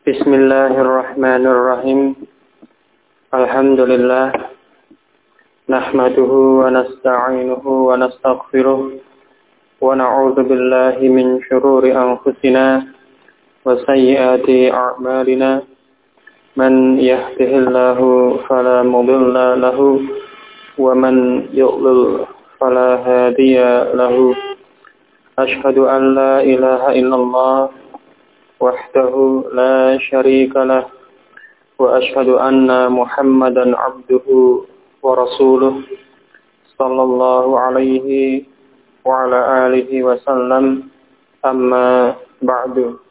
Bismillahirrahmanirrahim. Alhamdulillah. Nahmaduhu wa nasta'inuhu wa nastaghfiruh. Wa na'udzu billahi min syururi anfusina wa sayyiati a'malina. Man yahdihillahu fala mudilla lahu wa man yudlil fala hadiya lahu. Asyhadu an la ilaha illallah wahdahu la syarika lah wa asyhadu anna Muhammadan abduhu wa rasuluh sallallahu alaihi wa ala alihi wa sallam, amma ba'du.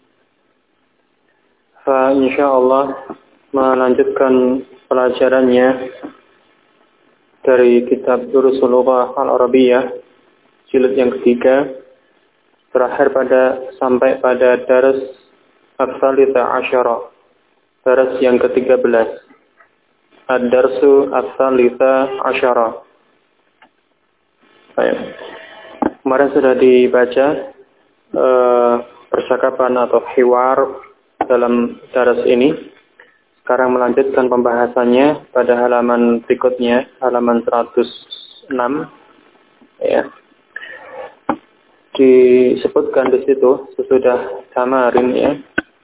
Fa insyaallah melanjutkan pelajarannya dari kitab Durusul Lughah Al-Arabiyyah jilid yang ketiga, terakhir sampai pada daras ats-tsalitsah asyara, daras yang ke-13. Ad-darsu ats-tsalitsah asyara. Baik. Kemarin sudah dibaca percakapan atau hiwar dalam daras ini. Sekarang melanjutkan pembahasannya pada halaman berikutnya, halaman 106. Ya. Disebutkan di situ sesudah tamarin, ya.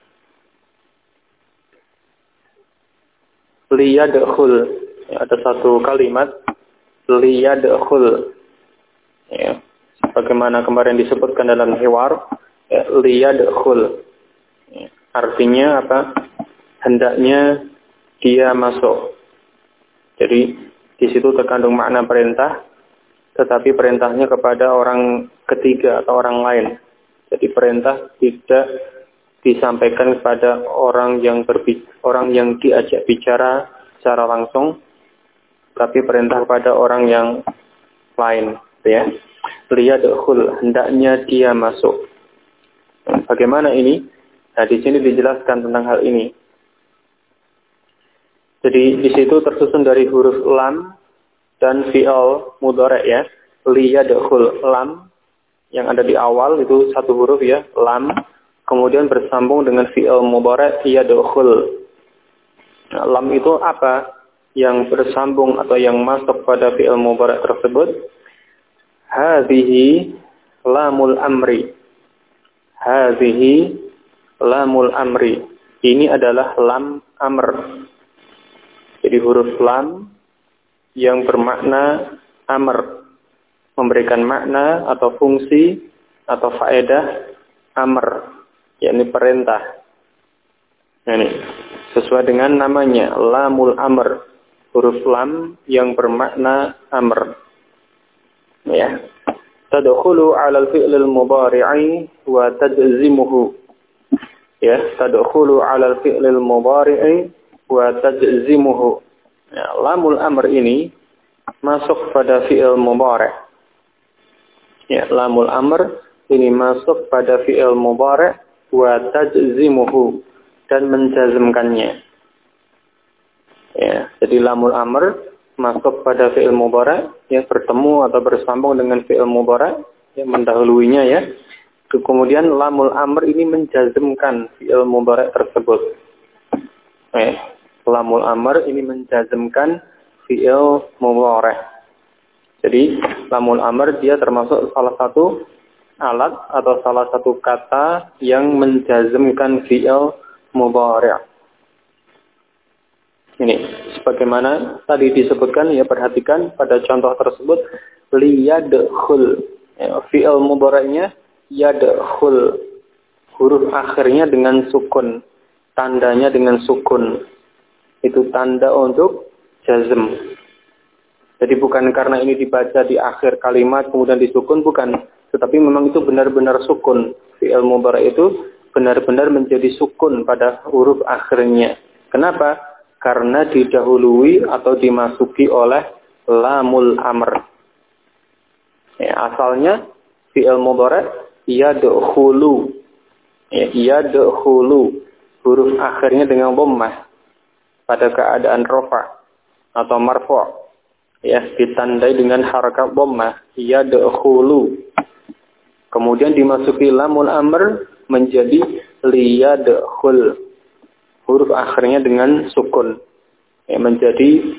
Liyadkhul, ya, ada satu kalimat liyadkhul, ya, bagaimana kemarin disebutkan dalam hiwar, ya, liyadkhul, ya, artinya apa? Hendaknya dia masuk. Jadi di situ terkandung makna perintah, tetapi perintahnya kepada orang ketiga atau orang lain. Jadi perintah tidak disampaikan kepada orang yang diajak bicara secara langsung, tapi perintah kepada orang yang lain, ya. Liyadkhul, hendaknya dia masuk. Bagaimana ini? Nah, di sini dijelaskan tentang hal ini. Jadi di situ tersusun dari huruf lam dan fi'il mudhari', ya. Liyadkhul, lam yang ada di awal itu satu huruf, ya, lam, kemudian bersambung dengan fi'il mudhari' yadkhul. Nah, lam itu apa yang bersambung atau yang masuk pada fi'il mudhari' tersebut? Hadhihi lamul amri. Hadhihi lamul amri. Ini adalah lam amr. Jadi huruf lam yang bermakna amr, memberikan makna atau fungsi atau faedah amr, yakni perintah. Ini sesuai dengan namanya, lamul amr, huruf lam yang bermakna amr. Ya. Tadkhulu 'ala al-fi'l al-mudhari'i wa tajzimuhu. Ya, tadkhulu 'ala al-fi'l al-mudhari'i wa tajzimuhu. Ya, lamul amr ini masuk pada fi'il mudhari'. Ya, lamul amr ini masuk pada fi'il mudhari' wa tajzimuhu, dan menjazmkannya. Ya, jadi lamul amr masuk pada fi'il mudhari', ya, bertemu atau bersambung dengan fi'il mudhari', yang mendahuluinya, ya. Kemudian lamul amr ini menjazmkan fi'il mudhari' tersebut. Ya, lamul amr ini menjazmkan fi'il mudhari'. Jadi lamul amr dia termasuk salah satu alat atau salah satu kata yang menjazmkan fi'il mudhari'. Ini sebagaimana tadi disebutkan, ya, perhatikan pada contoh tersebut, liyadkhul, ya, fi'il mudhari'nya yadkhul, huruf akhirnya dengan sukun, tandanya dengan sukun. Itu tanda untuk jazm. Jadi bukan karena ini dibaca di akhir kalimat kemudian disukun, bukan. Tetapi memang itu benar-benar sukun. Fi'il mudhari' itu benar-benar menjadi sukun pada huruf akhirnya. Kenapa? Karena didahului atau dimasuki oleh lamul amr. Ya, asalnya fi'il mudhari' yadkhulu. Ya, yadkhulu, huruf akhirnya dengan dhammah pada keadaan rafa atau marfu', ya, ditandai dengan harakat dhammah, yadkhulu. Kemudian dimasuki lamul amr menjadi liyadkhul. huruf akhirnya dengan sukun. Menjadi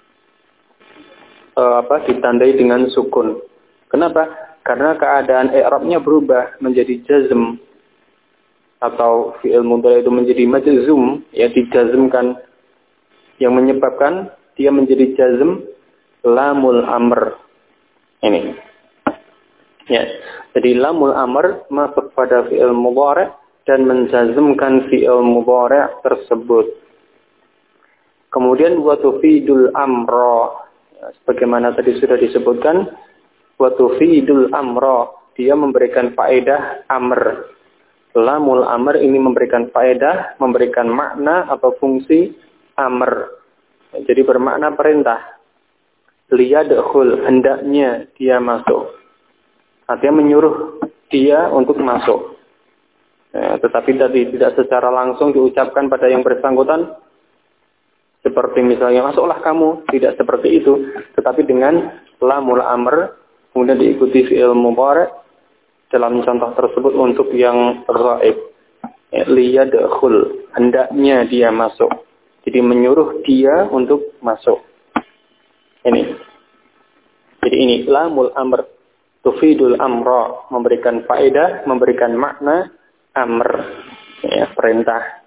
ditandai dengan sukun. Kenapa? Karena keadaan i'rabnya berubah menjadi jazm atau fi'il mudhari itu menjadi majzum, ya dijazmkan, yang menyebabkan dia menjadi jazm lamul amr. Ini. Ya. Jadi lamul amr masuk pada fi'il mudhari dan menjazmkan fi'il mudhari tersebut. Kemudian wa tufidul amra. Ya, sebagaimana tadi sudah disebutkan, wa tufidul amra, dia memberikan faedah amr. Lamul amr ini memberikan faedah, memberikan makna atau fungsi amr. Jadi bermakna perintah. Liyadkhul, hendaknya dia masuk. Artinya menyuruh dia untuk masuk. Tetapi tadi tidak secara langsung diucapkan pada yang bersangkutan. Seperti misalnya, masuklah kamu. Tidak seperti itu. Tetapi dengan lamul amr, kemudian diikuti fi'il mudhari dalam contoh tersebut untuk yang ghaib. Liyadkhul, hendaknya dia masuk. Jadi menyuruh dia untuk masuk. Ini. Jadi ini lamul amr tufidul amra, memberikan faedah, memberikan makna amr, ya, perintah.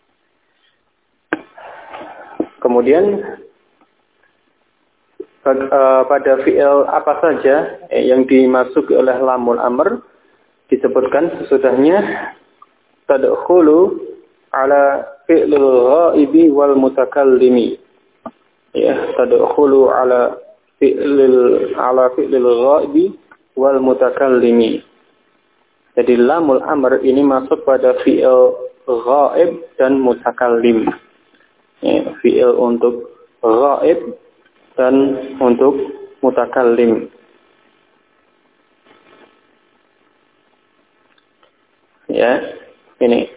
Kemudian pada fi'il apa saja yang dimasuki oleh lamul amr disebutkan sesudahnya tadkhulu ala fi'lil ghaibi wal mutakallimi. Ya, tadkhulu ala fi'lil ghaibi wal mutakallimi. Jadi lamul amr ini masuk pada fi'il ghaib dan mutakallim. Ya, fi'il untuk ghaib dan untuk mutakallim. Ya, ini.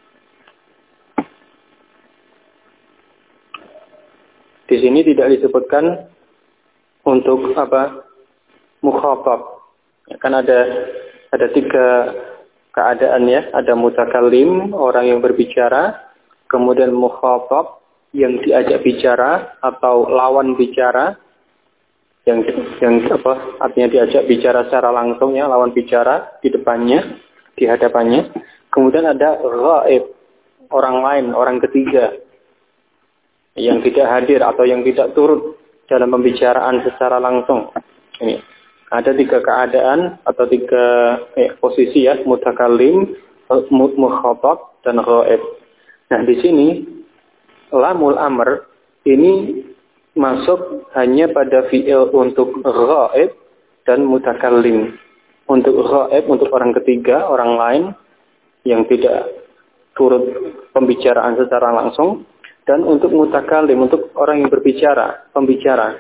Di sini tidak disebutkan untuk apa? Mukhatab. Ya, kan ada 3 keadaan ya, ada mutakallim, orang yang berbicara, kemudian mukhatab yang diajak bicara atau lawan bicara, yang artinya diajak bicara secara langsung ya, lawan bicara di depannya, di hadapannya. Kemudian ada ghaib, orang lain, orang ketiga yang tidak hadir atau yang tidak turut dalam pembicaraan secara langsung. Ini ada 3 keadaan atau 3 posisi ya, mutakallim, mukhatab dan ghaib. Nah, di sini lamul amr ini masuk hanya pada fi'il untuk ghaib dan mutakallim. Untuk ghaib, untuk orang ketiga, orang lain yang tidak turut pembicaraan secara langsung, dan untuk mutakallim, untuk orang yang berbicara, pembicara.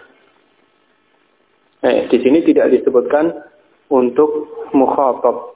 Di sini tidak disebutkan untuk mukhatab.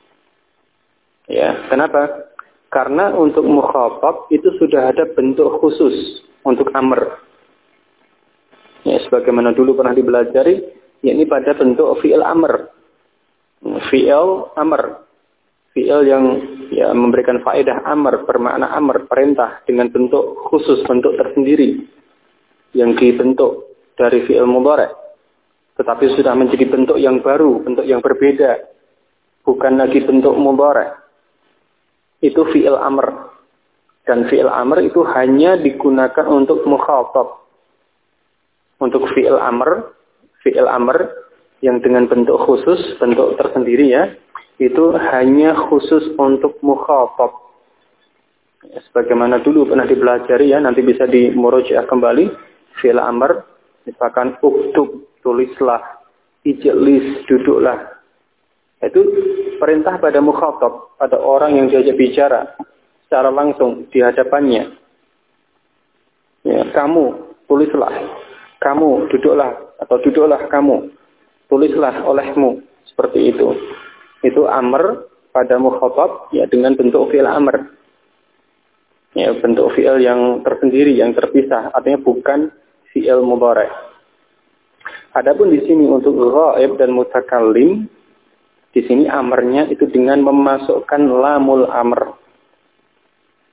Ya, kenapa? Karena untuk mukhatab itu sudah ada bentuk khusus untuk amr. Ya, sebagaimana dulu pernah dipelajari, yakni pada bentuk fi'il amr. Fi'il amr. Fi'il yang ya memberikan faedah amr, bermakna amr, perintah dengan bentuk khusus, bentuk tersendiri yang dibentuk dari fi'il mudhari. Tetapi sudah menjadi bentuk yang baru, bentuk yang berbeda. Bukan lagi bentuk mudhari. Itu fi'il amr. Dan fi'il amr itu hanya digunakan untuk mukhatab. Untuk fi'il amr yang dengan bentuk khusus, bentuk tersendiri ya, itu hanya khusus untuk mukhatab. Ya, sebagaimana dulu pernah dipelajari ya, nanti bisa dimurojaah kembali. Fi'il amr, misalkan uktub, tulislah, ijlis, duduklah. Itu perintah pada mukhatab, pada orang yang diajak bicara secara langsung di hadapannya. Ya, kamu tulislah, kamu duduklah, atau duduklah kamu, tulislah olehmu, seperti itu. Itu amr pada mukhatab ya, dengan bentuk fi'il amr. Ya, bentuk fi'il yang tersendiri, yang terpisah, artinya bukan fi'il mudhari. Adapun di sini untuk ghaib dan mutakallim, di sini amrnya itu dengan memasukkan lamul amr.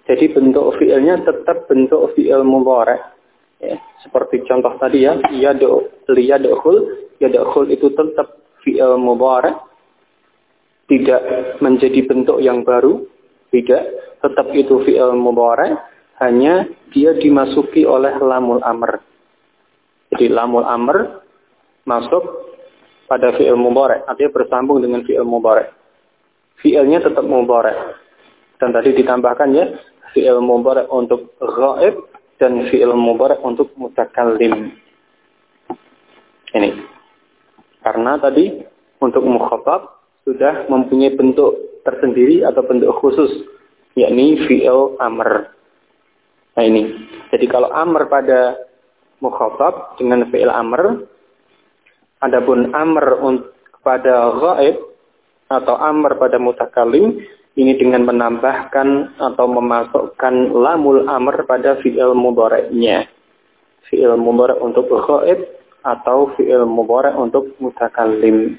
Jadi bentuk fi'ilnya tetap bentuk fi'il mudhari'. Ya, seperti contoh tadi ya, liyadkhul, yadkhul itu tetap fi'il mudhari', tidak menjadi bentuk yang baru, tidak, tetap itu fi'il mudhari', hanya dia dimasuki oleh lamul amr. Jadi lamul amr masuk pada fi'il mudhari', artinya bersambung dengan fi'il mudhari'. Fi'ilnya tetap mudhari'. Dan tadi ditambahkan ya, fi'il mudhari' untuk ghaib dan fi'il mudhari' untuk mutakallim. Ini. Karena tadi untuk mukhatab sudah mempunyai bentuk tersendiri atau bentuk khusus, yakni fi'il amr. Nah ini. Jadi kalau amr pada mukhatab dengan fi'il amr, adapun amr pada ghaib atau amr pada mutakallim, ini dengan menambahkan atau memasukkan lamul amr pada fi'il mudhari'nya. Fi'il mudhari' untuk ghaib atau fi'il mudhari' untuk mutakallim.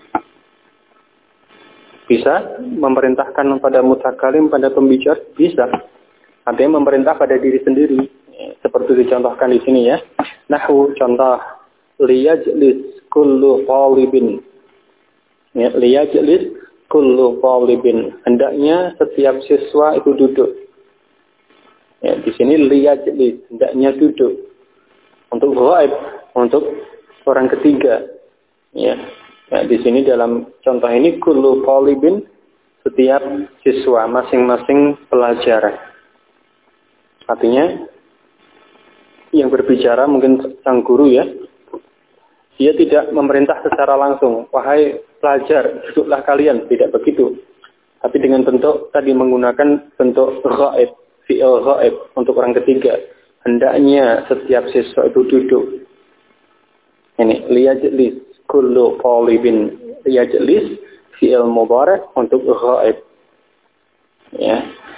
Bisa memerintahkan pada mutakallim, pada pembicara, bisa. Artinya memerintah pada diri sendiri. Seperti dicontohkan di sini ya. Nahwu contoh, liyajlis kullu talibin. Ya, liyajlis kullu talibin. Hendaknya setiap siswa itu duduk. Ya, di sini liyajlis, hendaknya duduk. Untuk ghaib, untuk orang ketiga. Ya. Nah, di sini dalam contoh ini kullu talibin, setiap siswa, masing-masing pelajar. Artinya yang berbicara mungkin sang guru ya, dia tidak memerintah secara langsung, wahai pelajar, duduklah kalian, tidak begitu. Tapi dengan bentuk tadi menggunakan bentuk ghaib, fi'il ghaib untuk orang ketiga. Hendaknya setiap siswa itu duduk. Ini liyajlis kullu talibin, liyajlis fi'il mudhari' untuk ghaib. Ya.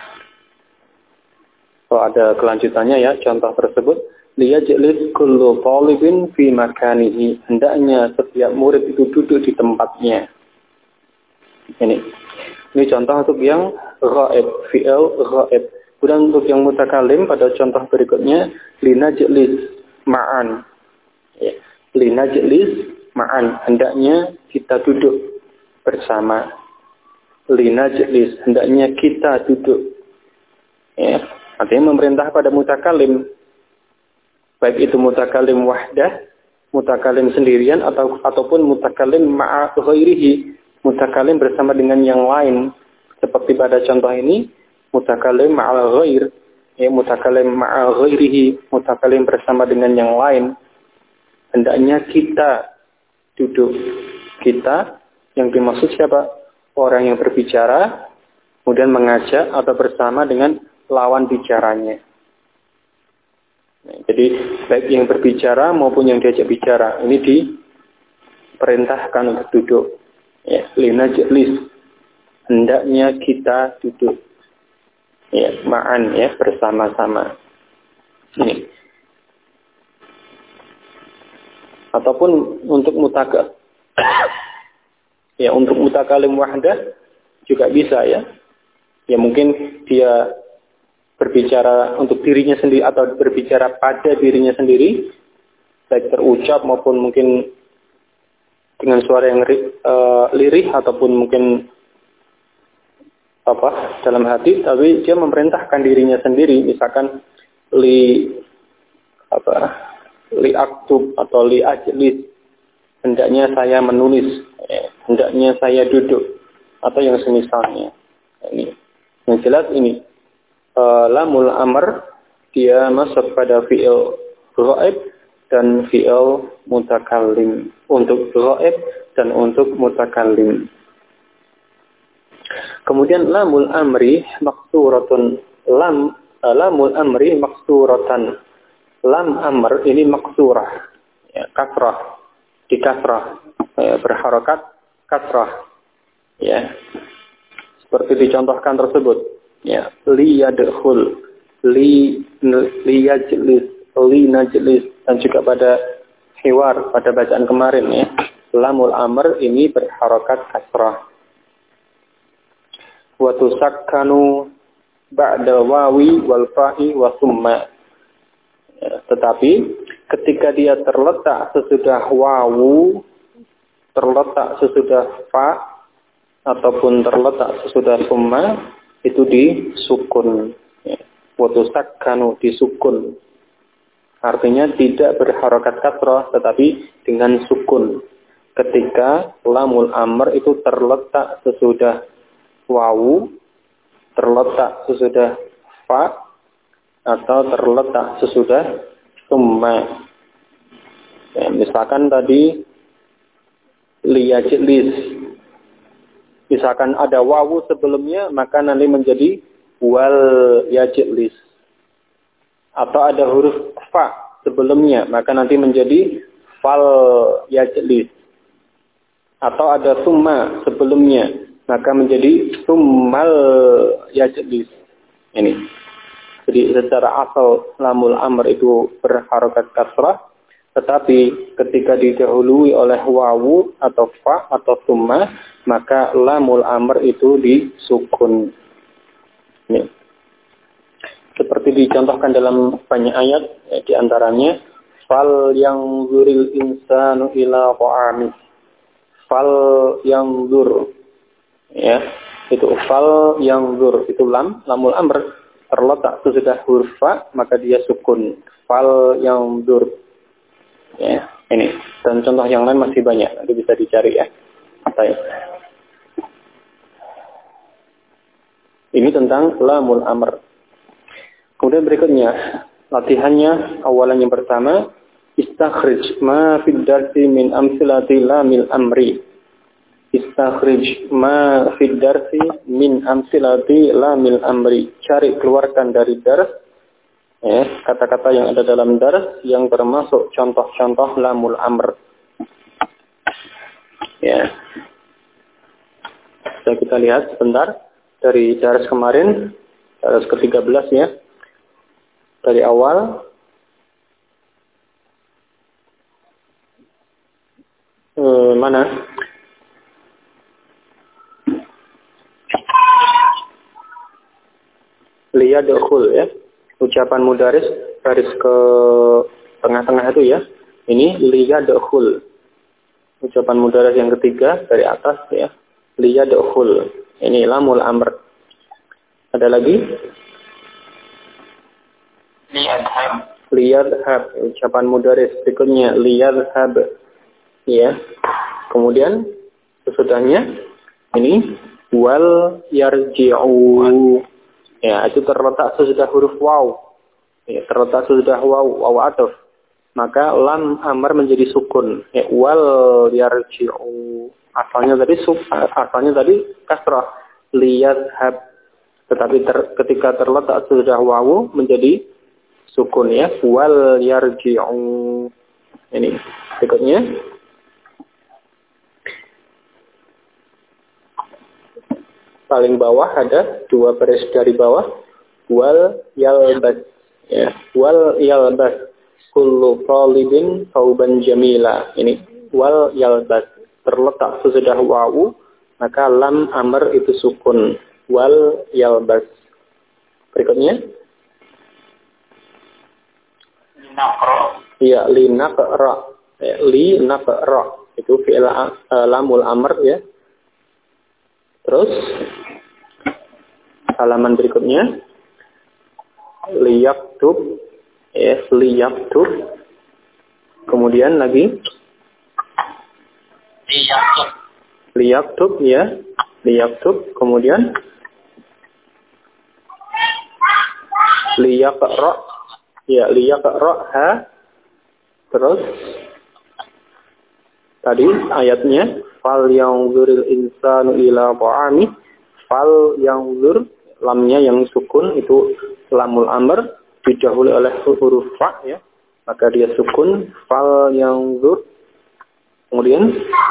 So, ada kelanjutannya ya, contoh tersebut. Liyajlis kullu talibin fi makanihi. Hendaknya setiap murid itu duduk di tempatnya. Ini contoh untuk yang ghaib, fi'il ghaib. Kemudian untuk yang mutakallim pada contoh berikutnya, linajlis ma'an. Ya. Linajlis ma'an. Hendaknya kita duduk bersama. Linajlis. Hendaknya kita duduk. Ya. Artinya memerintah pada mutakallim. Baik itu mutakallim wahdah, mutakallim sendirian, ataupun mutakallim ma'a ghairihi, mutakallim bersama dengan yang lain. Seperti pada contoh ini, mutakallim ma'a ghair, ya, mutakallim ma'a ghairihi, mutakallim bersama dengan yang lain. Hendaknya kita duduk. Kita, yang dimaksud siapa? Orang yang berbicara, kemudian mengajak atau bersama dengan lawan bicaranya. Nah, jadi baik yang berbicara maupun yang diajak bicara ini diperintahkan untuk duduk. Ya, linajlis, hendaknya kita duduk. Ya, ma'an ya, bersama-sama. Ini. Ataupun untuk ya, untuk mutakallim wahdah juga bisa ya. Ya mungkin dia berbicara untuk dirinya sendiri atau berbicara pada dirinya sendiri, baik terucap maupun mungkin dengan suara yang lirih ataupun mungkin dalam hati, tapi dia memerintahkan dirinya sendiri, misalkan li aktub atau li ajlis, hendaknya saya menulis, hendaknya saya duduk, atau yang semisalnya. Ini yang jelas ini lamul amr dia masuk pada fi'il ghaib dan fi'il mutakallim, untuk ghaib dan untuk mutakallim. Kemudian lamul amri maksuratun, lamul amri maksuratan. Lam amr ini maksurah, ya, kasrah, di kasrah, berharokat kasrah, ya, seperti dicontohkan tersebut. Ya, liyadkhul, liyajlis, linajlis, dan juga pada hiwar, pada bacaan kemarin ya, lamul amr ini berharokat kasrah. Wa tusakkanu ba'da wawi wal fa'i wa summa. Ya, tetapi ketika dia terletak sesudah wawu, terletak sesudah fa, ataupun terletak sesudah summa, itu disukun. Ya. Watusakkanu disukun. Artinya tidak berharokat kasrah, tetapi dengan sukun. Ketika lamul amr itu terletak sesudah wawu, terletak sesudah fa, atau terletak sesudah summa. Ya, misalkan tadi liyajlis. Misalkan ada wawu sebelumnya, maka nanti menjadi wal yajlis. Atau ada huruf fa sebelumnya, maka nanti menjadi fal yajlis. Atau ada summa sebelumnya, maka menjadi summal yajlis. Ini. Jadi secara asal lamul amr itu berharokat kasrah, tetapi ketika didahului oleh wawu atau fa atau summa, maka lamul amr itu disukun. Ini. Seperti dicontohkan dalam banyak ayat, ya, di antaranya fal yang zuril insanu ila ta'amih. Fal yang zur, ya, itu fal yang zur, itu lamul amr terletak sesudah huruf fa, maka dia sukun. Fal yang zur, ya, ini. Dan contoh yang lain masih banyak, nanti bisa dicari ya. Baik. Ini tentang lamul amr. Kemudian berikutnya, latihannya awalan yang pertama, istakhrij ma fid darsi min amsilati lamil amri. Istakhrij ma fid darsi min amsilati lamil amri. Cari, keluarkan dari dars, ya, kata-kata yang ada dalam dars yang termasuk contoh-contoh lamul amr. Ya. Bisa kita lihat sebentar dari dars kemarin, dars ke-13 ya. Dari awal mana? Liyadkhul ya. Ucapan mudaris garis ke tengah-tengah itu ya. Ini liyadkhul. Ucapan mudaris yang ketiga dari atas ya. Liyadkhul. Ini lamul amr. Ada lagi? Liyadhab, ucapan mudaris berikutnya liyadhab, ya. Kemudian sesudahnya ini wal yarji'u, ya, itu terletak sesudah huruf waw, ya, terletak sesudah waw ataf, maka lam amr menjadi sukun, ya, wal yarji'u. Asalnya tadi kasrah liyadhab, tetapi ketika terletak sesudah waw menjadi sukun ya, wal yarji'u. Ini berikutnya paling bawah ada dua baris dari bawah, wal yalbas ya, wal yalbas kullu talibin thawban jamila. Ini wal yalbas terletak sesudah wawu, maka lam amr itu sukun, wal yalbas. Berikutnya ya, linaqra. Ya, linaqra itu fi'il lamul amr ya. Terus halaman berikutnya liyaktub ya, liyaktub. Kemudian lagi liyaktub ya, liyaktub. Kemudian liyaqra. Ya, liyaqra'ha. Terus tadi ayatnya fal yanzuril insanu ila ta'ami. Fal yanzur, lamnya yang sukun itu lamul amr didahului oleh huruf fa ya, maka dia sukun fal yanzur. Kemudian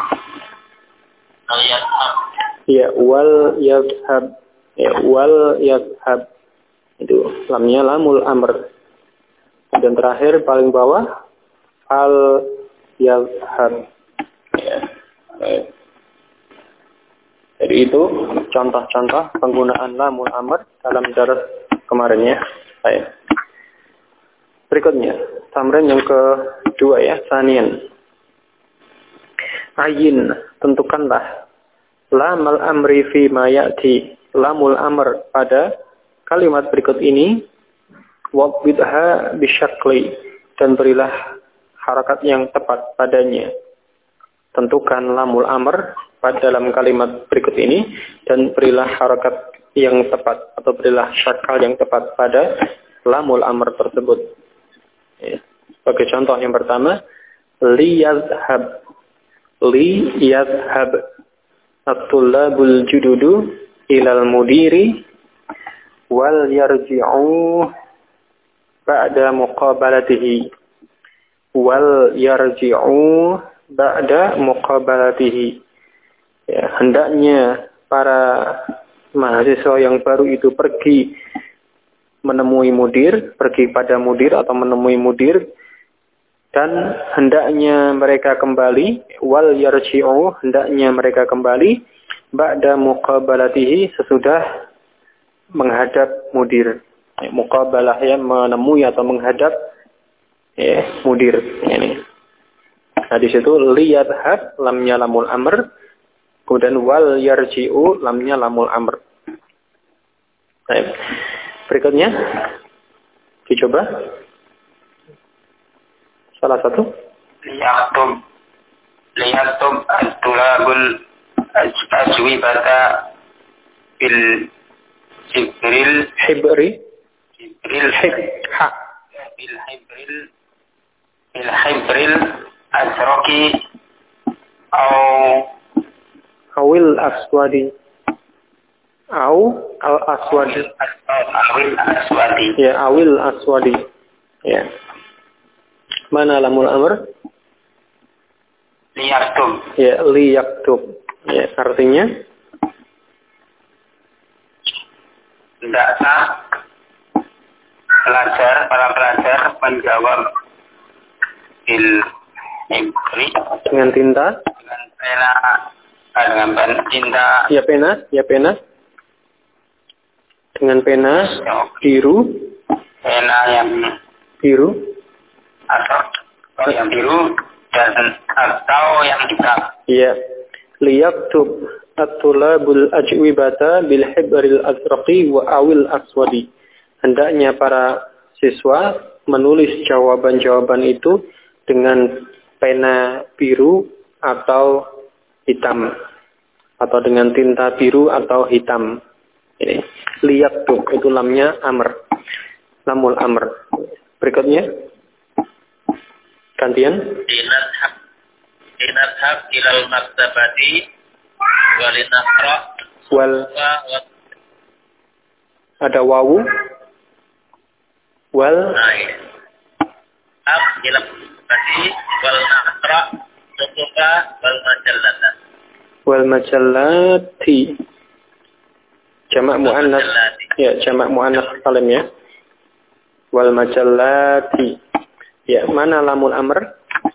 ya, wal yadhhab. Ya, wal yadhhab itu lamnya lamul amr. Dan terakhir paling bawah al yadhhab. Ya. Jadi itu contoh-contoh penggunaan lamul amr dalam daras kemarin ya. Baik. Berikutnya, tamrin yang kedua ya, sanian. Ayin, tentukanlah lamal amri fi ma ya'ti, lamul amr pada kalimat berikut ini, waqbidha bisyakli, dan berilah harakat yang tepat padanya. Tentukan lamul amr pada dalam kalimat berikut ini dan berilah harakat yang tepat atau berilah syakal yang tepat pada lamul amr tersebut. Sebagai contoh yang pertama, liyadhhab at-tullabul jududu ilal mudiri wal yarji'u ba'da muqabalatihi ya, hendaknya para mahasiswa yang baru itu pergi pada mudir atau menemui mudir, dan hendaknya mereka kembali, wal yarji'u, hendaknya mereka kembali ba'da muqabalatihi, sesudah menghadap mudir. Muqabalah ya, menemui atau menghadap ya, mudir ini. Nah di situ liyadhhab lamnya lamul amr, kemudian wal yarji'u lamnya lamul amr. Baik. Berikutnya dicoba salah satu. Liyaktub at-tulabul ajwibata bil hibril azraqi awil aswadi ya, awil aswadi ya. Mana lamul amr? Liyaktub ya, artinya hendaklah para pelajar menjawab dengan tinta, dengan pena, dengan tinta dengan pena biru, pena yang biru atau yang biru dan atau yang hitam. Iya. Liyaktub at-tulabul ajwibata bil hibril azraqi wa awil aswadi. Hendaknya para siswa menulis jawaban-jawaban itu dengan pena biru atau hitam, atau dengan tinta biru atau hitam. Ini liyaktub itu lamnya amr, lamul amr. Berikutnya gantian. Dinadhab ilal maktabati walinaqra ada wawu wal ilal maktabati wal naqra sukuka wal majallati jamak muannas ya, jamak muannas salim ya, wal majallati ya. Mana lamul amr?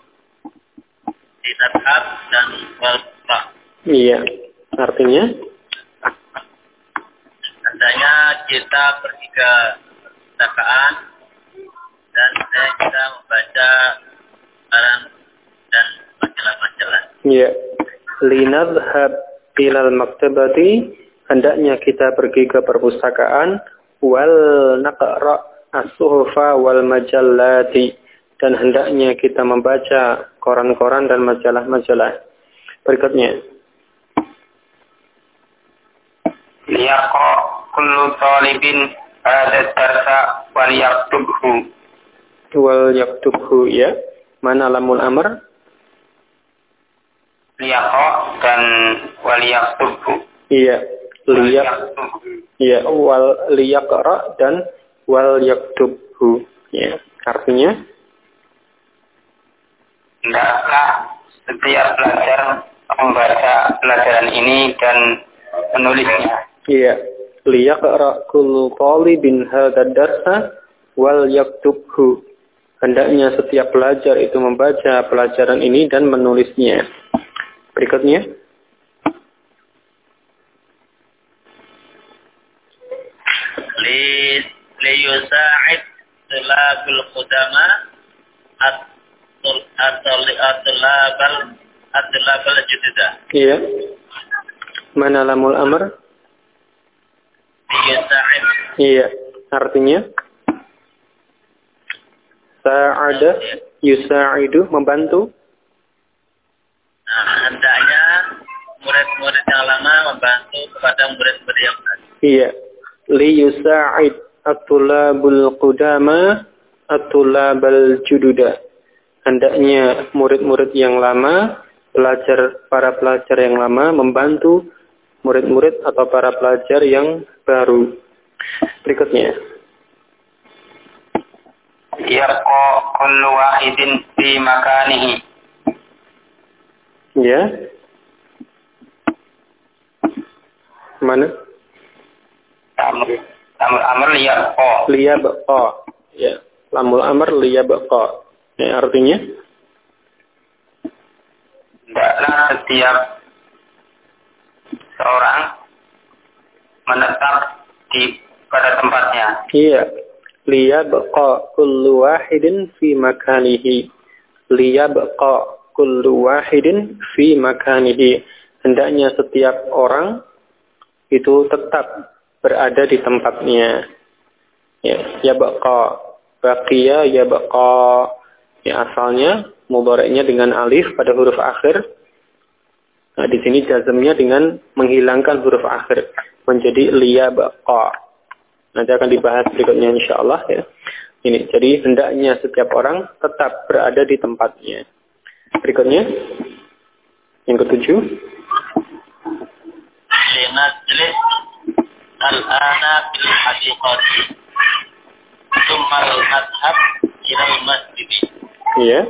Dinadhab dan wal naqra. Iya, artinya hendaknya kita pergi ke perpustakaan dan kita membaca koran dan majalah-majalah. Iya, linadhhab ilal maktabati, hendaknya kita pergi ke perpustakaan, wal naqra as-suhufa wal majallati, dan hendaknya kita membaca koran-koran dan majalah-majalah. Berikutnya. Liyaqra kullu talibin hadha darsa wal yaktubhu ya. Mana lamul amr? Liyaqra dan wal yaktubhu. Iya, wal liyaqra dan wal yaktubhu ya. Artinya hendaklah setiap pelajar membaca pelajaran ini dan menulisnya. Iya, liyaqra kullu talibin hadzal darsa wal yaktubhu. Hendaknya setiap pelajar itu membaca pelajaran ini dan menulisnya. Berikutnya. liyusa'id tulabul qudama at-tulabal judida. Iya. Mana lamul amr? Liyusa'id. Iya. Artinya sa'ada yusa'idu, membantu. Nah, hendaknya murid-murid yang lama membantu kepada murid-murid yang baru. Iya. Li yusa'id at-tulabul qudama at-tulabal jududa. Hendaknya murid-murid yang lama, para pelajar yang lama membantu murid-murid atau para pelajar yang baru. Berikutnya. Yarqa kullu wahidin fi makanihi. Ya. Mana? Lamul amr liyabqa. Liyabqa. Ya. Lamul amr liyabqa. Ya, artinya? Hendaklah setiap seorang menetap pada tempatnya. Iya. Liyabqa kullu wahidin fi makanihi. Liyabqa kullu wahidin fi makanihi. Hendaknya setiap orang itu tetap berada di tempatnya. Ya, yabqa. Baqiya yabqa. Ya, asalnya mudhari'nya dengan alif pada huruf akhir. Nah, di sini jazmnya dengan menghilangkan huruf akhir menjadi liyabqa. Nanti akan dibahas berikutnya insyaallah ya. Ini, jadi hendaknya setiap orang tetap berada di tempatnya. Berikutnya yang ketujuh. Linajlis al-ana bil hadiqati thumma al-madhab ila al-masjid. Iya.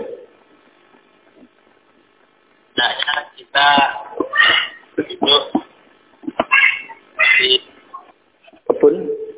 Hendaknya kita duduk di Kebun.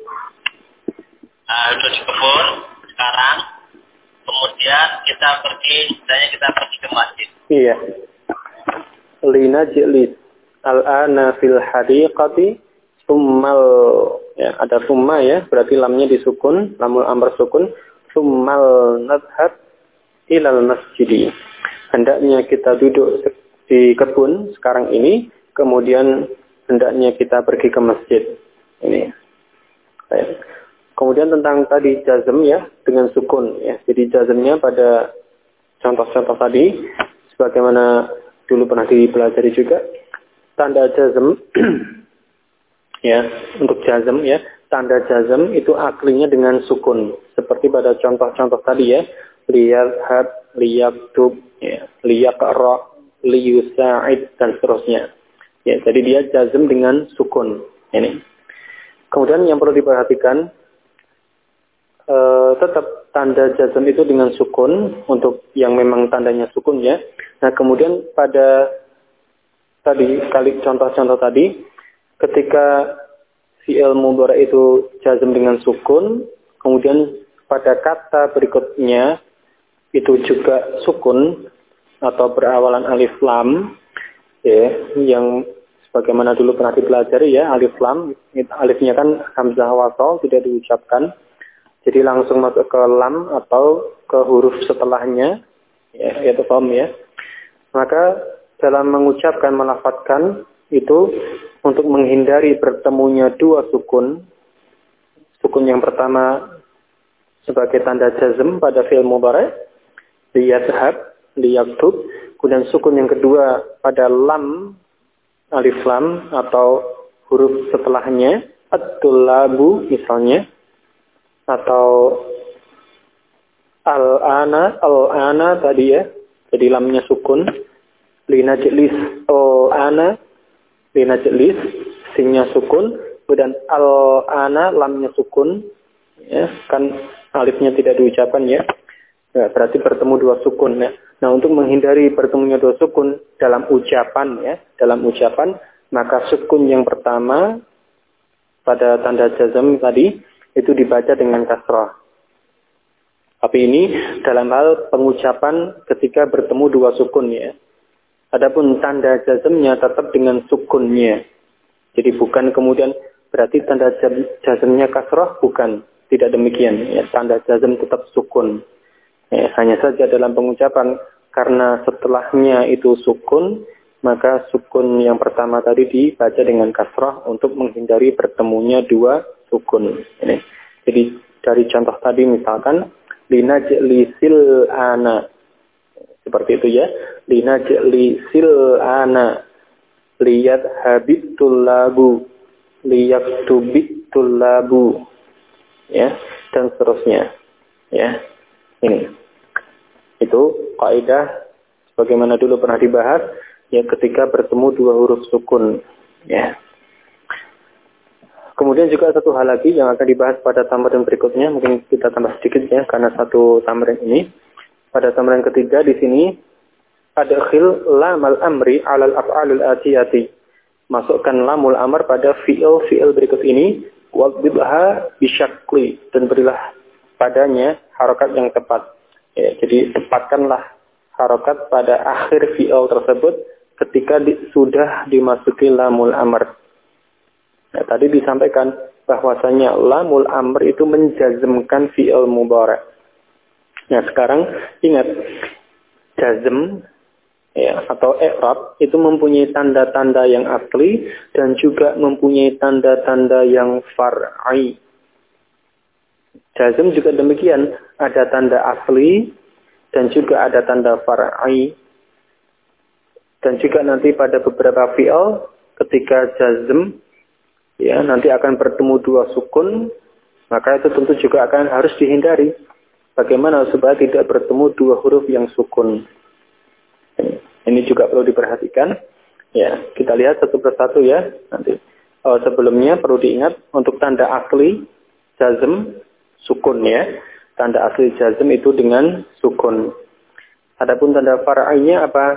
Duduk di kebun sekarang, kemudian kita pergi ke masjid. Iya. Linajlis al-ana fil hadiqati summal, ya, ada summa ya, berarti lamnya disukun, lamul amr sukun, summal nadhab ilal masjidi. Hendaknya kita duduk di kebun sekarang ini, kemudian hendaknya kita pergi ke masjid. Ini. Kemudian tentang tadi jazm ya, dengan sukun ya. Jadi jazmnya pada contoh-contoh tadi, sebagaimana dulu pernah dipelajari juga, tanda jazm ya, untuk jazm ya, tanda jazm itu aslinya dengan sukun. Seperti pada contoh-contoh tadi ya, liyadhab, liyaktub, ya, liyaqra, liyusa'id, dan seterusnya. Ya, jadi dia jazm dengan sukun. Ini. Kemudian yang perlu diperhatikan, tetap tanda jazm itu dengan sukun untuk yang memang tandanya sukun ya. Nah, kemudian pada contoh-contoh tadi, ketika fi'il mudhari itu jazm dengan sukun, kemudian pada kata berikutnya itu juga sukun atau berawalan alif lam ya, yang sebagaimana dulu pernah dipelajari ya, alif lam, alifnya kan hamzah wasal, tidak diucapkan. Jadi langsung masuk ke lam atau ke huruf setelahnya, ya, yaitu dhamma ya. Maka dalam mengucapkan, melafadzkan itu untuk menghindari bertemunya dua sukun. Sukun yang pertama sebagai tanda jazm pada fi'il mudhari, liyadhhab, liyaktub. Kemudian sukun yang kedua pada lam, alif lam atau huruf setelahnya, at-tullabu misalnya, atau al-ana tadi ya, jadi lamnya sukun, linajlis al-ana, linajlis sinnya sukun, kemudian al-ana lamnya sukun ya, kan alifnya tidak diucapkan ya, ya berarti bertemu dua sukun ya. Nah, untuk menghindari bertemunya dua sukun dalam ucapan ya, maka sukun yang pertama pada tanda jazm tadi itu dibaca dengan kasrah. Tapi ini dalam hal pengucapan ketika bertemu dua sukun ya. Adapun tanda jazmnya tetap dengan sukunnya. Jadi bukan kemudian berarti tanda jazmnya kasrah? Bukan, tidak demikian. Ya, tanda jazm tetap sukun. Ya, hanya saja dalam pengucapan, karena setelahnya itu sukun, maka sukun yang pertama tadi dibaca dengan kasrah untuk menghindari bertemunya dua sukun. Ini. Jadi dari contoh tadi misalkan, linajlisil ana. Seperti itu ya. Linajlisil ana. Liyat habitul labu. Liyaktubitul labu. Ya, dan seterusnya. Ya. Ini. Itu kaidah sebagaimana dulu pernah dibahas, ya, ketika bertemu dua huruf sukun. Ya. Kemudian juga satu hal lagi yang akan dibahas pada tambahan berikutnya, mungkin kita tambah sedikit ya, karena satu tambahan ini. Pada tambahan ketiga di sini, adkhil lamal amri alal af'alul atiyati. Masukkan lamul amr pada fi'il berikut ini, wadbibha bisyakli, dan berilah padanya harokat yang tepat. Ya, jadi tepatkanlah harokat pada akhir fi'il tersebut ketika sudah dimasuki lamul amr. Nah, tadi disampaikan bahwasanya lamul amr itu menjazmkan fi'il mudhari'. Nah, sekarang ingat, jazm ya, atau i'rab itu mempunyai tanda-tanda yang asli dan juga mempunyai tanda-tanda yang far'i. Jazm juga demikian, ada tanda asli dan juga ada tanda far'i. Dan juga nanti pada beberapa fi'il ketika jazm ya, nanti akan bertemu dua sukun, maka itu tentu juga akan harus dihindari. Bagaimana supaya tidak bertemu dua huruf yang sukun. Ini juga perlu diperhatikan. Ya, kita lihat satu persatu ya. Nanti sebelumnya perlu diingat untuk tanda asli jazm sukun ya. Tanda asli jazm itu dengan sukun. Adapun tanda far'inya apa?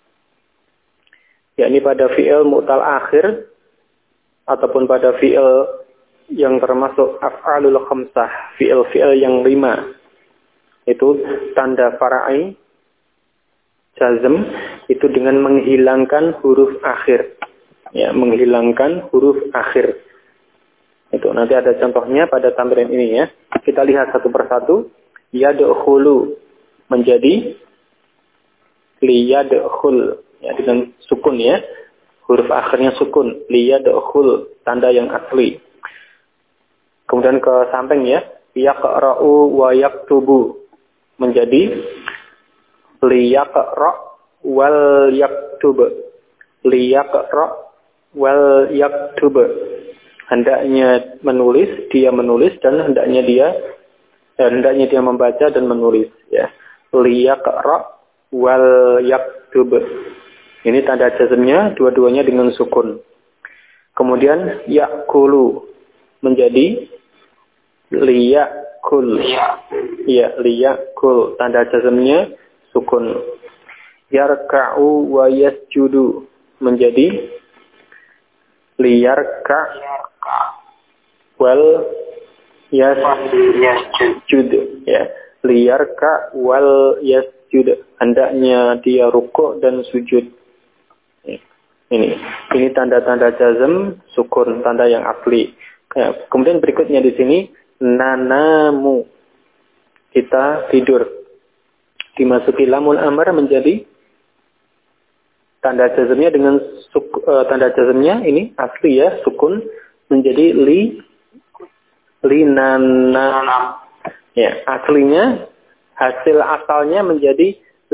Ya, ini pada fi'il mu'tal akhir ataupun pada fi'il yang termasuk af'alul khamsah, fi'il yang 5. Itu tanda far'i jazm itu dengan menghilangkan huruf akhir. Ya, menghilangkan huruf akhir. Itu nanti ada contohnya pada tamrin ini ya. Kita lihat satu persatu. Yadkhulu menjadi liyadkhul. Ya, dengan sukun ya. Huruf akhirnya sukun. Liyadkhul, tanda yang asli. Kemudian ke samping ya. Yaqra'u wa yaktubu menjadi liyaqra' wal yaktub. Liyaqra' wal yaktub. Hendaknya menulis, dia menulis, dan hendaknya dia membaca dan menulis ya. Liyaqra' wal yaktub. Ini tanda jazmnya dua-duanya dengan sukun. Kemudian ya'kulu menjadi liya'kul. Ya, liya'kul. Tanda jazmnya sukun. Yarka'u wa yasjudu menjadi liyarka' wal yasjud. Ya, liyarka' wal yasjud. Hendaknya dia rukuk dan sujud. Ini tanda-tanda jazm sukun, tanda yang asli. Ya, kemudian berikutnya di sini nanamu, kita tidur. Dimasuki lamul amr menjadi tanda jazmnya dengan tanda jazmnya ini asli ya, sukun menjadi linana. Ya, aslinya hasil asalnya menjadi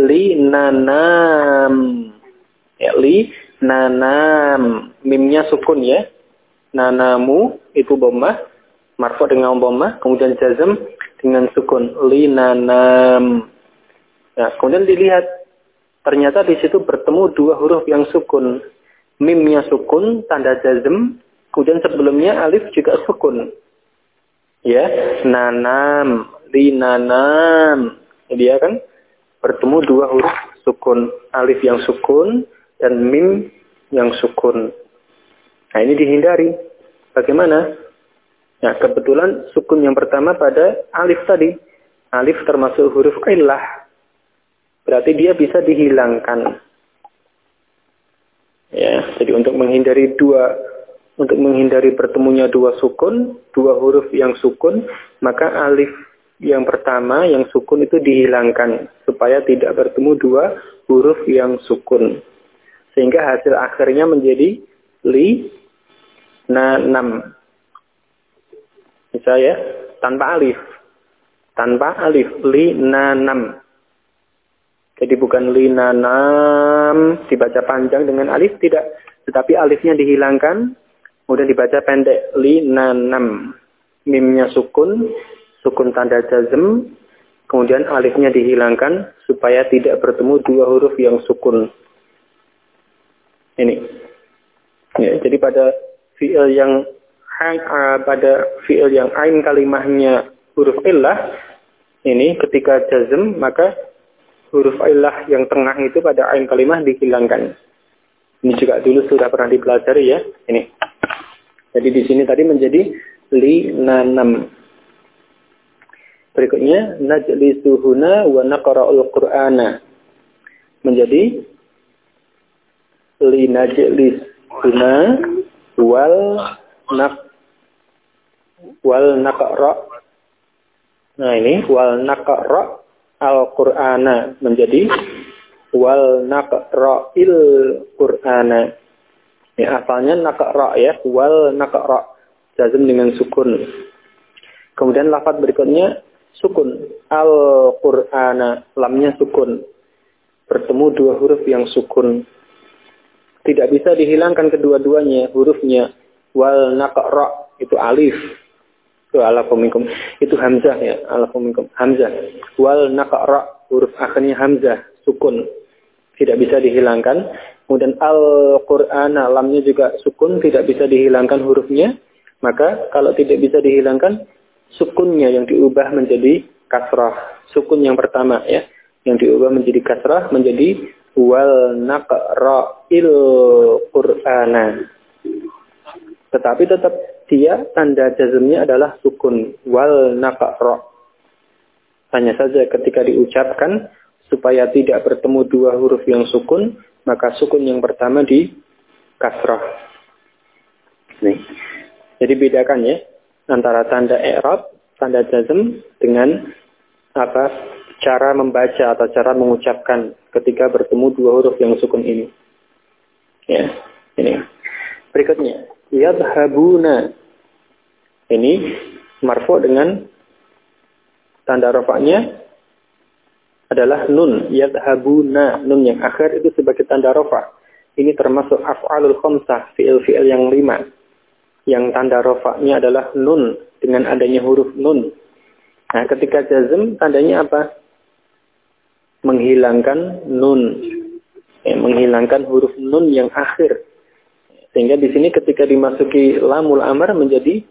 linanam. Ya, linanam. Mimnya sukun ya. Nanamu itu dhammah, marfu dengan dhammah, kemudian jazm dengan sukun linanam. Nah, kemudian dilihat ternyata di situ bertemu dua huruf yang sukun. Mimnya sukun, tanda jazm, kemudian sebelumnya alif juga sukun. Ya, nanam, linanam. Dia kan bertemu dua huruf sukun, alif yang sukun dan mim yang sukun. Nah, ini dihindari. Bagaimana? Nah, kebetulan sukun yang pertama pada alif tadi. Alif termasuk huruf illah. Berarti dia bisa dihilangkan. Ya, jadi untuk menghindari dua untuk menghindari bertemunya dua sukun, dua huruf yang sukun, maka alif yang pertama yang sukun itu dihilangkan supaya tidak bertemu dua huruf yang sukun. Sehingga hasil akhirnya menjadi li na nam. Misalnya tanpa alif. Tanpa alif li na nam. Jadi bukan li na nam dibaca panjang dengan alif, tidak, tetapi alifnya dihilangkan kemudian dibaca pendek li na nam. Mimnya sukun, sukun tanda jazm, kemudian alifnya dihilangkan supaya tidak bertemu dua huruf yang sukun. Ini. Ya, jadi pada fi'il yang ain kalimahnya huruf illah, ini ketika jazm maka huruf illah yang tengah itu pada ain kalimah dihilangkan. Ini juga dulu sudah pernah dipelajari ya. Ini. Jadi di sini tadi menjadi li na nam. Berikutnya najlisuhuna wa naqra'ul qur'ana. Menjadi li najlisuna wal naqra'. Nah ini wal naqra' al-qur'ana menjadi wal naqra'il qur'ana. Ya, asalnya naqra' ya, wal naqra', jazm dengan sukun. Kemudian lafaz berikutnya sukun, al-qur'ana, lamnya sukun. Bertemu dua huruf yang sukun. Tidak bisa dihilangkan kedua-duanya hurufnya. Wal naqra' itu alif. Itu alafuminkum. Itu hamzah ya, alafuminkum. Hamzah. Wal naqra' huruf akhirnya hamzah, sukun. Tidak bisa dihilangkan. Kemudian al-Qur'ana, lamnya juga sukun, tidak bisa dihilangkan hurufnya. Maka kalau tidak bisa dihilangkan, sukunnya yang diubah menjadi kasrah. Sukun yang pertama ya, yang diubah menjadi kasrah menjadi wal naqra'il Qur'ana. Tetapi tetap dia tanda jazmnya adalah sukun, wal naqra'. Hanya saja ketika diucapkan supaya tidak bertemu dua huruf yang sukun, maka sukun yang pertama di kasrah. Nih. Jadi bedakan ya antara tanda i'rab, tanda jazm dengan cara membaca atau cara mengucapkan ketika bertemu dua huruf yang sukun ini. Ya, ini. Berikutnya, yadhabuna. Ini marfu dengan tanda rafa'nya adalah nun, yadhabuna, nun yang akhir itu sebagai tanda rafa. Ini termasuk af'alul khamsah, fi'il-fi'il yang 5. Yang tanda rafa'nya adalah nun dengan adanya huruf nun. Nah, ketika jazm tandanya apa? Menghilangkan nun. Menghilangkan huruf nun yang akhir. Sehingga di sini ketika dimasuki lamul amr menjadi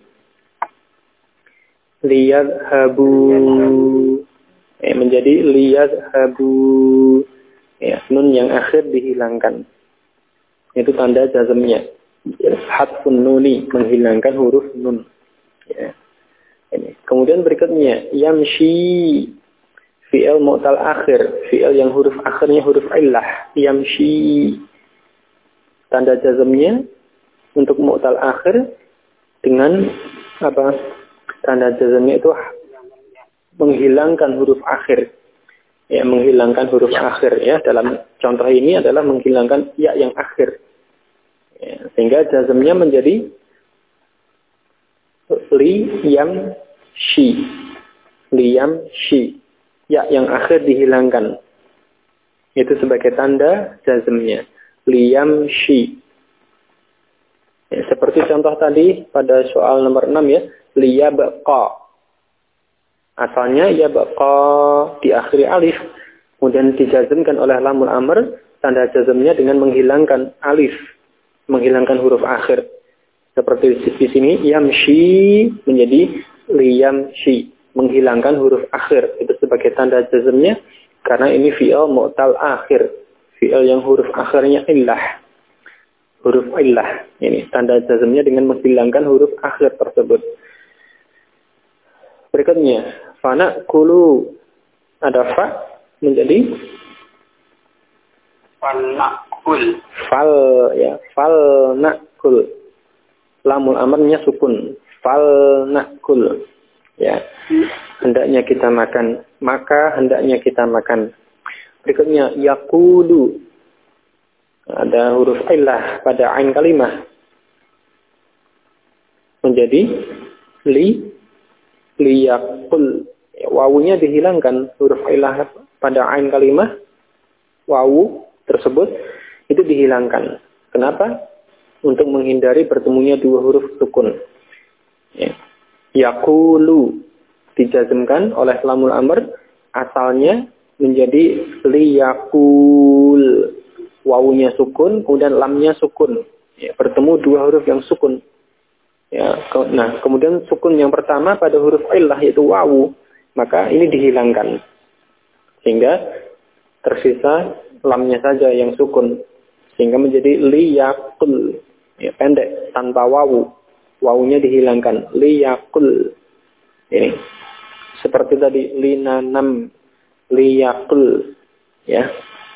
liyadhabu. Menjadi liyadhabu. Ya, nun yang akhir dihilangkan. Itu tanda jazmnya. Hatfun nuni, menghilangkan huruf nun. Ya. Ini. Kemudian berikutnya yamshi, fi'il mu'tal akhir, fi'il yang huruf akhirnya huruf illah. Yamshi, tanda jazmnya untuk mu'tal akhir dengan apa? Tanda jazmnya itu menghilangkan huruf akhir. Ya, menghilangkan huruf akhir ya. Dalam contoh ini adalah menghilangkan ya yang akhir. Ya, sehingga jazmnya menjadi liyamshi. Liyamshi. Ya yang akhir dihilangkan. Itu sebagai tanda jazmnya. Liyamshi. Ya, seperti contoh tadi pada soal nomor 6 ya. Liyabqa. Asalnya yabqa diakhiri alif. Kemudian dijazmkan oleh lamul amr. Tanda jazmnya dengan menghilangkan alif. Menghilangkan huruf akhir. Seperti di sini, yamshi menjadi liyamshi. Menghilangkan huruf akhir. Itu sebagai tanda jazmnya. Karena ini fi'il mu'tal akhir. Fi'il yang huruf akhirnya illah. Huruf illah. Ini tanda jazmnya dengan menghilangkan huruf akhir tersebut. Berikutnya, fana kulu. Ada fa menjadi Falnakul. Fal nakul. lamul amrnya sukun. Fal nakul. Ya. Hendaknya kita makan. Maka hendaknya kita makan. Berikutnya yaqulu. Ada huruf illah pada ain kalimah. Menjadi liyaqul. Wawunya dihilangkan. Huruf illah pada ain kalimah. Wawu tersebut itu dihilangkan. Kenapa? Untuk menghindari bertemunya dua huruf sukun. Ya. Yaqulu dijazmkan oleh lamul amr, asalnya menjadi liyaqul. Wawunya sukun, kemudian lamnya sukun. Ya, bertemu dua huruf yang sukun. Ya, nah, kemudian sukun yang pertama pada huruf illah yaitu wawu, maka ini dihilangkan. Sehingga tersisa lamnya saja yang sukun. Sehingga menjadi liyaqul. Ya, pendek, tanpa wawu. Wawunya dihilangkan. Liyaqul. Ini. Seperti tadi. Linanam. Liyaqul. Ya.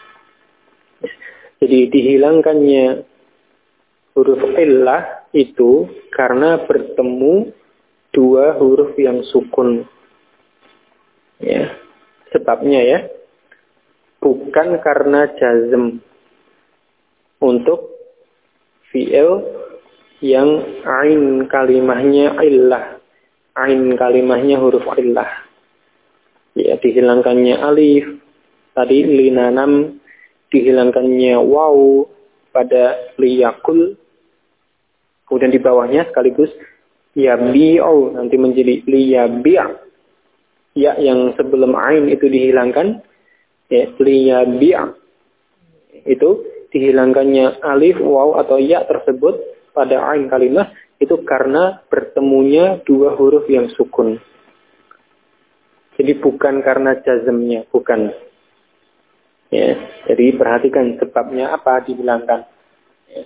Jadi dihilangkannya huruf illah itu karena bertemu dua huruf yang sukun. Ya. Sebabnya ya. Bukan karena jazm. Untuk fi'il yang ain kalimahnya illah. Ain kalimahnya huruf illah. Ya, dihilangkannya alif. Tadi linanam. Dihilangkannya waw pada liyaqul. Kemudian di bawahnya sekaligus yabi'u. Nanti menjadi liyabi'. Ya, yang sebelum ain itu dihilangkan. Ya, liyabi'. Itu dihilangkannya alif, waw atau ya tersebut pada ain kalimah itu karena bertemunya dua huruf yang sukun. Jadi bukan karena jazmnya, bukan. Ya, jadi perhatikan sebabnya apa dihilangkan. Ya.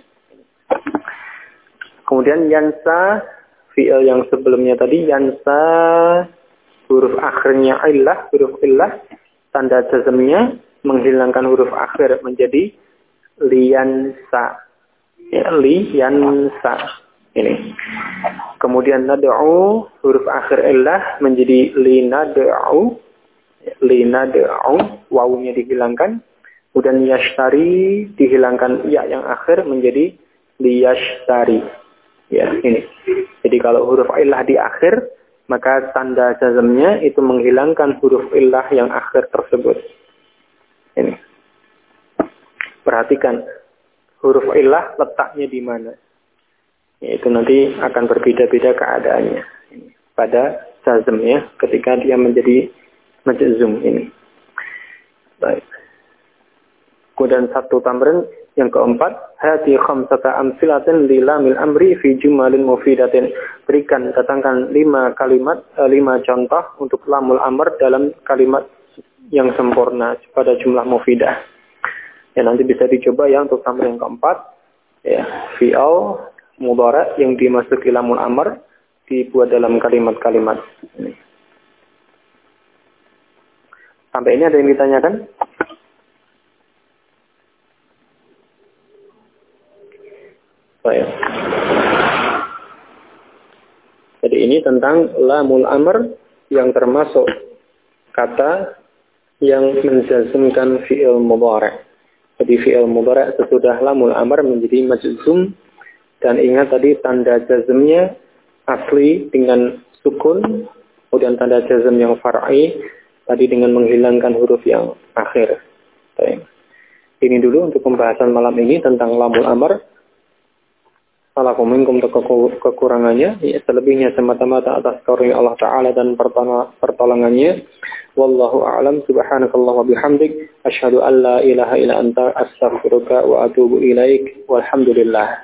Kemudian yansa, fi'il yang sebelumnya tadi yansa huruf akhirnya illah, huruf illah tanda jazmnya menghilangkan huruf akhir menjadi liyansa. Ya, liyansa. Ini. Kemudian nad'u huruf akhir illah menjadi linad'u. Linad'u wawunya dihilangkan. Kemudian yashtari dihilangkan ya yang akhir menjadi liyashtari. Ya, ini. Jadi kalau huruf illah di akhir maka tanda jazmnya itu menghilangkan huruf illah yang akhir tersebut. Ini. Perhatikan huruf illah letaknya di mana. Itu nanti akan berbeda-beda keadaannya. Pada jazm ya, ketika dia menjadi majzum ini. Baik. Kemudian satu tamrin yang keempat, hati khamsata amsilatin li lamil amri fi jumalin mufidatin. Berikan, datangkan 5 kalimat, 5 contoh untuk lamul amr dalam kalimat yang sempurna pada jumlah mufidah. Ya, nanti bisa dicoba ya untuk tamrin yang keempat. Ya, fi'al mudhari' yang dimasuki lamul amr dibuat dalam kalimat-kalimat ini. Sampai ini ada yang ditanyakan? Baik. Jadi ini tentang lamul amr yang termasuk kata yang menjazmkan fi'il mudhari'. Jadi fi'il mudhari' sesudah lamul amr menjadi majzum, dan ingat tadi tanda jazmnya asli dengan sukun, kemudian tanda jazm yang far'i tadi dengan menghilangkan huruf yang akhir. Baik. Ini dulu untuk pembahasan malam ini tentang lamul amr. Salakum minkum kekurangannya, ya, selebihnya semata-mata atas karunia Allah Ta'ala dan pertolongannya. Wallahu a'lam, subhanakallah wa bihamdik, asyhadu an la ilaha illa anta, astaghfiruka wa atubu ilaik, walhamdulillah.